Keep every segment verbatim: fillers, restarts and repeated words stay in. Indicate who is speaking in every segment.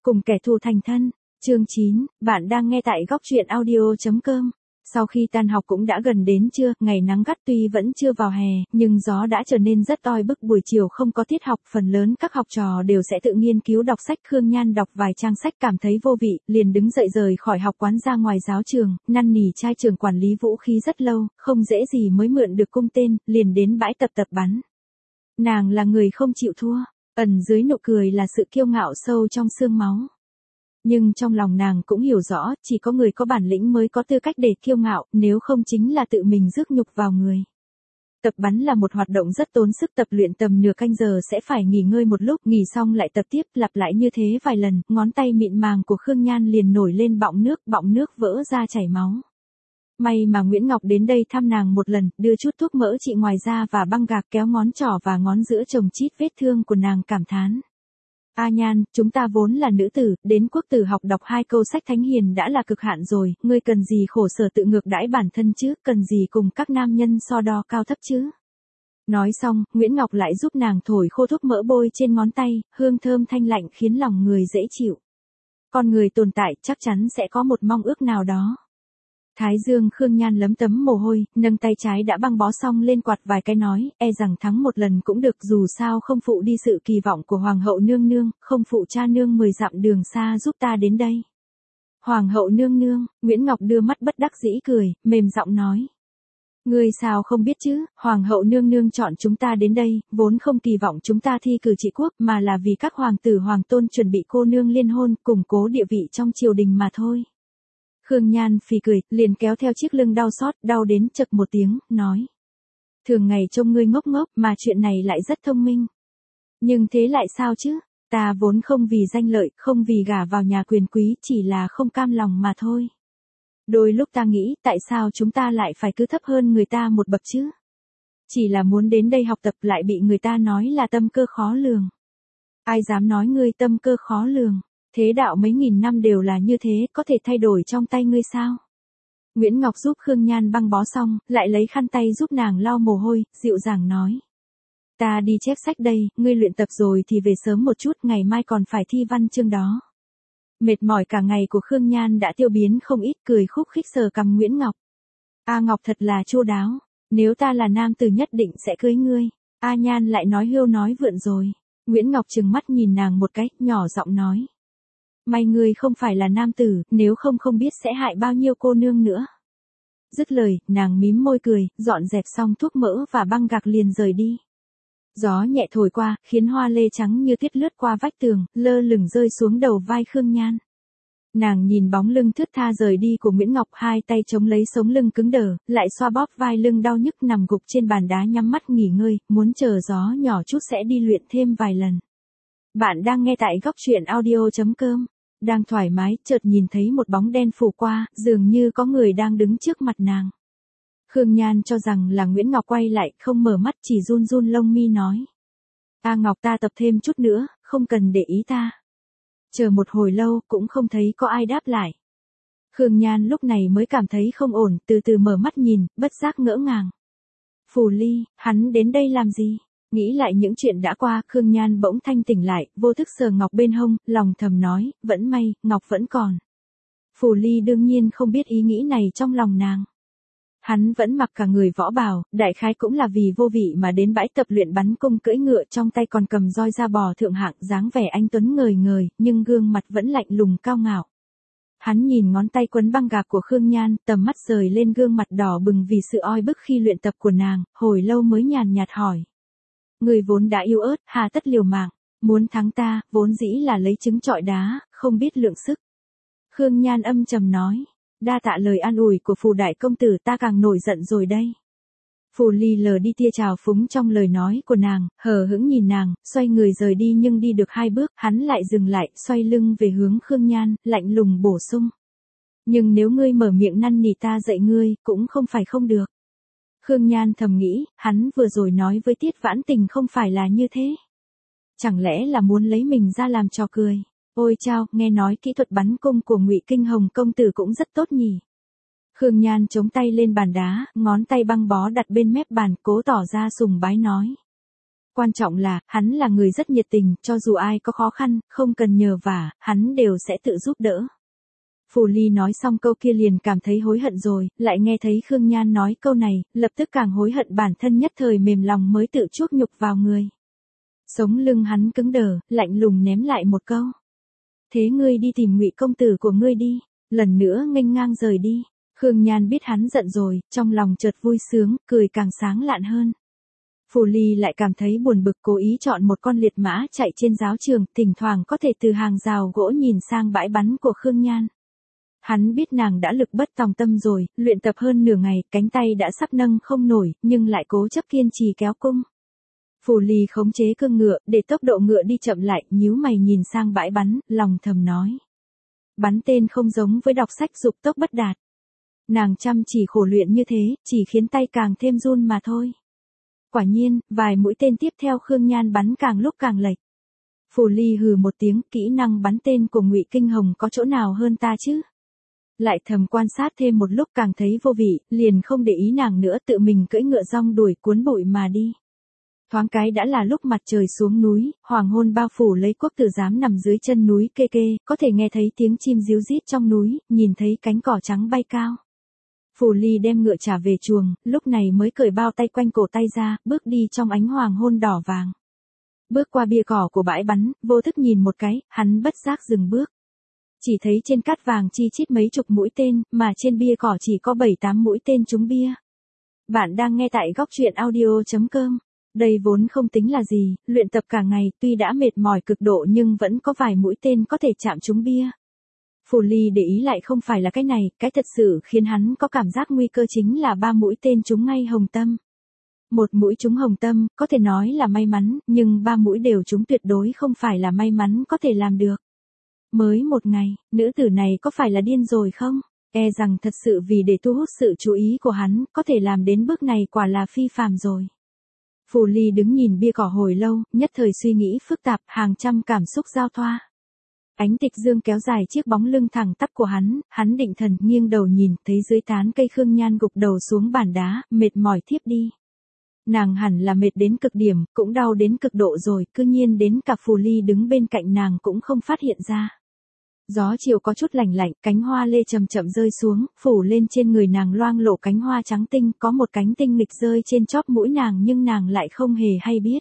Speaker 1: cùng kẻ thù thành thân. Chương chín, bạn đang nghe tại góc truyện audio chấm com. Sau khi tan học cũng đã gần đến trưa, ngày nắng gắt tuy vẫn chưa vào hè, nhưng gió đã trở nên rất oi bức. Buổi chiều không có tiết học, phần lớn các học trò đều sẽ tự nghiên cứu đọc sách. Khương Nhan đọc vài trang sách cảm thấy vô vị, liền đứng dậy rời khỏi học quán ra ngoài giáo trường, năn nỉ trai trưởng quản lý vũ khí rất lâu, không dễ gì mới mượn được cung tên, liền đến bãi tập tập bắn. Nàng là người không chịu thua, ẩn dưới nụ cười là sự kiêu ngạo sâu trong xương máu. Nhưng trong lòng nàng cũng hiểu rõ, chỉ có người có bản lĩnh mới có tư cách để kiêu ngạo, nếu không chính là tự mình rước nhục vào người. Tập bắn là một hoạt động rất tốn sức, tập luyện tầm nửa canh giờ sẽ phải nghỉ ngơi một lúc, nghỉ xong lại tập tiếp, lặp lại như thế vài lần, ngón tay mịn màng của Khương Nhan liền nổi lên bọng nước, bọng nước vỡ ra chảy máu. May mà Nguyễn Ngọc đến đây thăm nàng một lần, đưa chút thuốc mỡ trị ngoài da và băng gạc, kéo ngón trỏ và ngón giữa chồng chít vết thương của nàng cảm thán. A Nhan, chúng ta vốn là nữ tử, đến quốc tử học đọc hai câu sách thánh hiền đã là cực hạn rồi, ngươi cần gì khổ sở tự ngược đãi bản thân chứ, cần gì cùng các nam nhân so đo cao thấp chứ. Nói xong, Nguyễn Ngọc lại giúp nàng thổi khô thuốc mỡ bôi trên ngón tay, hương thơm thanh lạnh khiến lòng người dễ chịu. Con người tồn tại chắc chắn sẽ có một mong ước nào đó. Thái dương Khương Nhan lấm tấm mồ hôi, nâng tay trái đã băng bó xong lên quạt vài cái nói, e rằng thắng một lần cũng được, dù sao không phụ đi sự kỳ vọng của Hoàng hậu nương nương, không phụ cha nương mười dặm đường xa giúp ta đến đây. Hoàng hậu nương nương, Nguyễn Ngọc đưa mắt bất đắc dĩ cười, mềm giọng nói. Ngươi sao không biết chứ, Hoàng hậu nương nương chọn chúng ta đến đây, vốn không kỳ vọng chúng ta thi cử trị quốc mà là vì các hoàng tử hoàng tôn chuẩn bị cô nương liên hôn, củng cố địa vị trong triều đình mà thôi. Khương Nhan phì cười, liền kéo theo chiếc lưng đau xót, đau đến chật một tiếng, nói. Thường ngày trông ngươi ngốc ngốc, mà chuyện này lại rất thông minh. Nhưng thế lại sao chứ, ta vốn không vì danh lợi, không vì gả vào nhà quyền quý, chỉ là không cam lòng mà thôi. Đôi lúc ta nghĩ, tại sao chúng ta lại phải cứ thấp hơn người ta một bậc chứ? Chỉ là muốn đến đây học tập lại bị người ta nói là tâm cơ khó lường. Ai dám nói ngươi tâm cơ khó lường? Thế đạo mấy nghìn năm đều là như thế, có thể thay đổi trong tay ngươi sao? Nguyễn Ngọc giúp Khương Nhan băng bó xong, lại lấy khăn tay giúp nàng lau mồ hôi, dịu dàng nói. Ta đi chép sách đây, ngươi luyện tập rồi thì về sớm một chút, ngày mai còn phải thi văn chương đó. Mệt mỏi cả ngày của Khương Nhan đã tiêu biến không ít, cười khúc khích sờ cằm Nguyễn Ngọc. A Ngọc thật là chu đáo, nếu ta là nam tử nhất định sẽ cưới ngươi. A Nhan lại nói hưu nói vượn rồi. Nguyễn Ngọc trừng mắt nhìn nàng một cái, nhỏ giọng nói. May ngươi không phải là nam tử, nếu không không biết sẽ hại bao nhiêu cô nương nữa. Dứt lời, nàng mím môi cười, dọn dẹp xong thuốc mỡ và băng gạc liền rời đi. Gió nhẹ thổi qua, khiến hoa lê trắng như tuyết lướt qua vách tường, lơ lửng rơi xuống đầu vai Khương Nhan. Nàng nhìn bóng lưng thướt tha rời đi của Nguyễn Ngọc, hai tay chống lấy sống lưng cứng đờ, lại xoa bóp vai lưng đau nhức nằm gục trên bàn đá nhắm mắt nghỉ ngơi, muốn chờ gió nhỏ chút sẽ đi luyện thêm vài lần. Bạn đang nghe tại góc truyện audio chấm com. Đang thoải mái, chợt nhìn thấy một bóng đen phủ qua, dường như có người đang đứng trước mặt nàng. Khương Nhan cho rằng là Nguyễn Ngọc quay lại, không mở mắt, chỉ run run lông mi nói. A Ngọc, ta tập thêm chút nữa, không cần để ý ta. Chờ một hồi lâu, cũng không thấy có ai đáp lại. Khương Nhan lúc này mới cảm thấy không ổn, từ từ mở mắt nhìn, bất giác ngỡ ngàng. Phù Ly, hắn đến đây làm gì? Nghĩ lại những chuyện đã qua, Khương Nhan bỗng thanh tỉnh lại, vô thức sờ Ngọc bên hông, lòng thầm nói, vẫn may, Ngọc vẫn còn. Phù Ly đương nhiên không biết ý nghĩ này trong lòng nàng. Hắn vẫn mặc cả người võ bào, đại khái cũng là vì vô vị mà đến bãi tập luyện bắn cung, cưỡi ngựa, trong tay còn cầm roi da bò thượng hạng, dáng vẻ anh tuấn ngời ngời, nhưng gương mặt vẫn lạnh lùng cao ngạo. Hắn nhìn ngón tay quấn băng gạc của Khương Nhan, tầm mắt rời lên gương mặt đỏ bừng vì sự oi bức khi luyện tập của nàng, hồi lâu mới nhàn nhạt hỏi. Người vốn đã yếu ớt, hà tất liều mạng, muốn thắng ta, vốn dĩ là lấy trứng trọi đá, không biết lượng sức. Khương Nhan âm trầm nói, đa tạ lời an ủi của Phù đại công tử, ta càng nổi giận rồi đây. Phù Ly lờ đi tia trào phúng trong lời nói của nàng, hờ hững nhìn nàng, xoay người rời đi, nhưng đi được hai bước, hắn lại dừng lại, xoay lưng về hướng Khương Nhan, lạnh lùng bổ sung. Nhưng nếu ngươi mở miệng năn nỉ ta dạy ngươi, cũng không phải không được. Khương Nhan thầm nghĩ, hắn vừa rồi nói với Tiết Vãn Tình không phải là như thế. Chẳng lẽ là muốn lấy mình ra làm trò cười. Ôi chao, nghe nói kỹ thuật bắn cung của Ngụy Kinh Hồng công tử cũng rất tốt nhỉ. Khương Nhan chống tay lên bàn đá, ngón tay băng bó đặt bên mép bàn, cố tỏ ra sùng bái nói. Quan trọng là, hắn là người rất nhiệt tình, cho dù ai có khó khăn, không cần nhờ vả, hắn đều sẽ tự giúp đỡ. Phù Ly nói xong câu kia liền cảm thấy hối hận rồi, lại nghe thấy Khương Nhan nói câu này, lập tức càng hối hận bản thân nhất thời mềm lòng mới tự chuốc nhục vào người. Sống lưng hắn cứng đờ, lạnh lùng ném lại một câu. Thế ngươi đi tìm Ngụy công tử của ngươi đi, lần nữa nghênh ngang rời đi. Khương Nhan biết hắn giận rồi, trong lòng chợt vui sướng, cười càng sáng lạn hơn. Phù Ly lại cảm thấy buồn bực, cố ý chọn một con liệt mã chạy trên giáo trường, thỉnh thoảng có thể từ hàng rào gỗ nhìn sang bãi bắn của Khương Nhan. Hắn biết nàng đã lực bất tòng tâm rồi, luyện tập hơn nửa ngày, cánh tay đã sắp nâng không nổi, nhưng lại cố chấp kiên trì kéo cung. Phù Ly khống chế cương ngựa, để tốc độ ngựa đi chậm lại, nhíu mày nhìn sang bãi bắn, lòng thầm nói. Bắn tên không giống với đọc sách dục tốc bất đạt. Nàng chăm chỉ khổ luyện như thế, chỉ khiến tay càng thêm run mà thôi. Quả nhiên, vài mũi tên tiếp theo Khương Nhan bắn càng lúc càng lệch. Phù Ly hừ một tiếng, kỹ năng bắn tên của Ngụy Kinh Hồng có chỗ nào hơn ta chứ? Lại thầm quan sát thêm một lúc càng thấy vô vị, liền không để ý nàng nữa, tự mình cưỡi ngựa rong đuổi cuốn bụi mà đi. Thoáng cái đã là lúc mặt trời xuống núi, hoàng hôn bao phủ lấy Quốc tử giám nằm dưới chân núi kê kê, có thể nghe thấy tiếng chim ríu rít trong núi, nhìn thấy cánh cỏ trắng bay cao. Phù Ly đem ngựa trả về chuồng, lúc này mới cởi bao tay quanh cổ tay ra, bước đi trong ánh hoàng hôn đỏ vàng. Bước qua bia cỏ của bãi bắn, vô thức nhìn một cái, hắn bất giác dừng bước. Chỉ thấy trên cát vàng chi chít mấy chục mũi tên, mà trên bia cỏ chỉ có bảy tám mũi tên trúng bia. Bạn đang nghe tại góc truyện audio chấm com. Đây vốn không tính là gì, luyện tập cả ngày, tuy đã mệt mỏi cực độ nhưng vẫn có vài mũi tên có thể chạm trúng bia. Phù Ly để ý lại không phải là cái này, cái thật sự khiến hắn có cảm giác nguy cơ chính là ba mũi tên trúng ngay hồng tâm. Một mũi trúng hồng tâm, có thể nói là may mắn, nhưng ba mũi đều trúng tuyệt đối không phải là may mắn có thể làm được. Mới một ngày, nữ tử này có phải là điên rồi không? E rằng thật sự vì để thu hút sự chú ý của hắn, có thể làm đến bước này quả là phi phàm rồi. Phù Ly đứng nhìn bia cỏ hồi lâu, nhất thời suy nghĩ phức tạp, hàng trăm cảm xúc giao thoa. Ánh tịch dương kéo dài chiếc bóng lưng thẳng tắp của hắn, hắn định thần, nghiêng đầu nhìn, thấy dưới tán cây Khương Nhan gục đầu xuống bàn đá, mệt mỏi thiếp đi. Nàng hẳn là mệt đến cực điểm, cũng đau đến cực độ rồi, cư nhiên đến cả Phù Ly đứng bên cạnh nàng cũng không phát hiện ra. Gió chiều có chút lạnh lạnh, cánh hoa lê chậm chậm rơi xuống, phủ lên trên người nàng loang lổ cánh hoa trắng tinh, có một cánh tinh nghịch rơi trên chóp mũi nàng nhưng nàng lại không hề hay biết.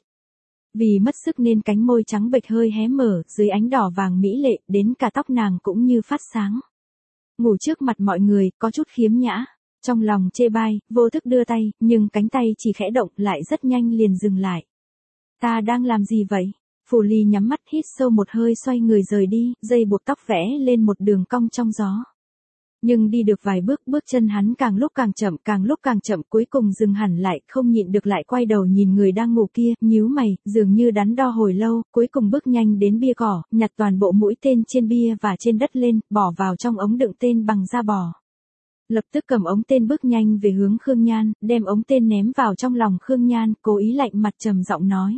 Speaker 1: Vì mất sức nên cánh môi trắng bệch hơi hé mở, dưới ánh đỏ vàng mỹ lệ, đến cả tóc nàng cũng như phát sáng. Ngủ trước mặt mọi người, có chút khiếm nhã. Trong lòng chê bai, vô thức đưa tay, nhưng cánh tay chỉ khẽ động lại rất nhanh liền dừng lại. Ta đang làm gì vậy? Phù Ly nhắm mắt hít sâu một hơi xoay người rời đi, dây buộc tóc vẽ lên một đường cong trong gió. Nhưng đi được vài bước, bước chân hắn càng lúc càng chậm, càng lúc càng chậm, cuối cùng dừng hẳn lại, không nhịn được lại quay đầu nhìn người đang ngủ kia, nhíu mày, dường như đắn đo hồi lâu, cuối cùng bước nhanh đến bia cỏ, nhặt toàn bộ mũi tên trên bia và trên đất lên, bỏ vào trong ống đựng tên bằng da bò. Lập tức cầm ống tên bước nhanh về hướng Khương Nhan, đem ống tên ném vào trong lòng Khương Nhan, cố ý lạnh mặt trầm giọng nói.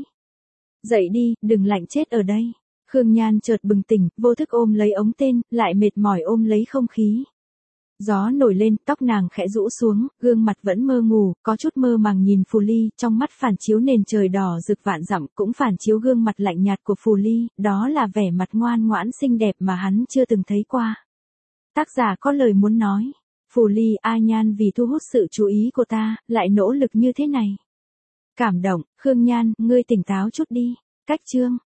Speaker 1: Dậy đi, đừng lạnh chết ở đây. Khương Nhan chợt bừng tỉnh, vô thức ôm lấy ống tên, lại mệt mỏi ôm lấy không khí. Gió nổi lên, tóc nàng khẽ rũ xuống, gương mặt vẫn mơ ngủ, có chút mơ màng nhìn Phù Ly, trong mắt phản chiếu nền trời đỏ rực vạn dặm, cũng phản chiếu gương mặt lạnh nhạt của Phù Ly, đó là vẻ mặt ngoan ngoãn xinh đẹp mà hắn chưa từng thấy qua. Tác giả có lời muốn nói. Phù Ly, A Nhan vì thu hút sự chú ý của ta, lại nỗ lực như thế này. Cảm động, Khương Nhan, ngươi tỉnh táo chút đi. Cách chương.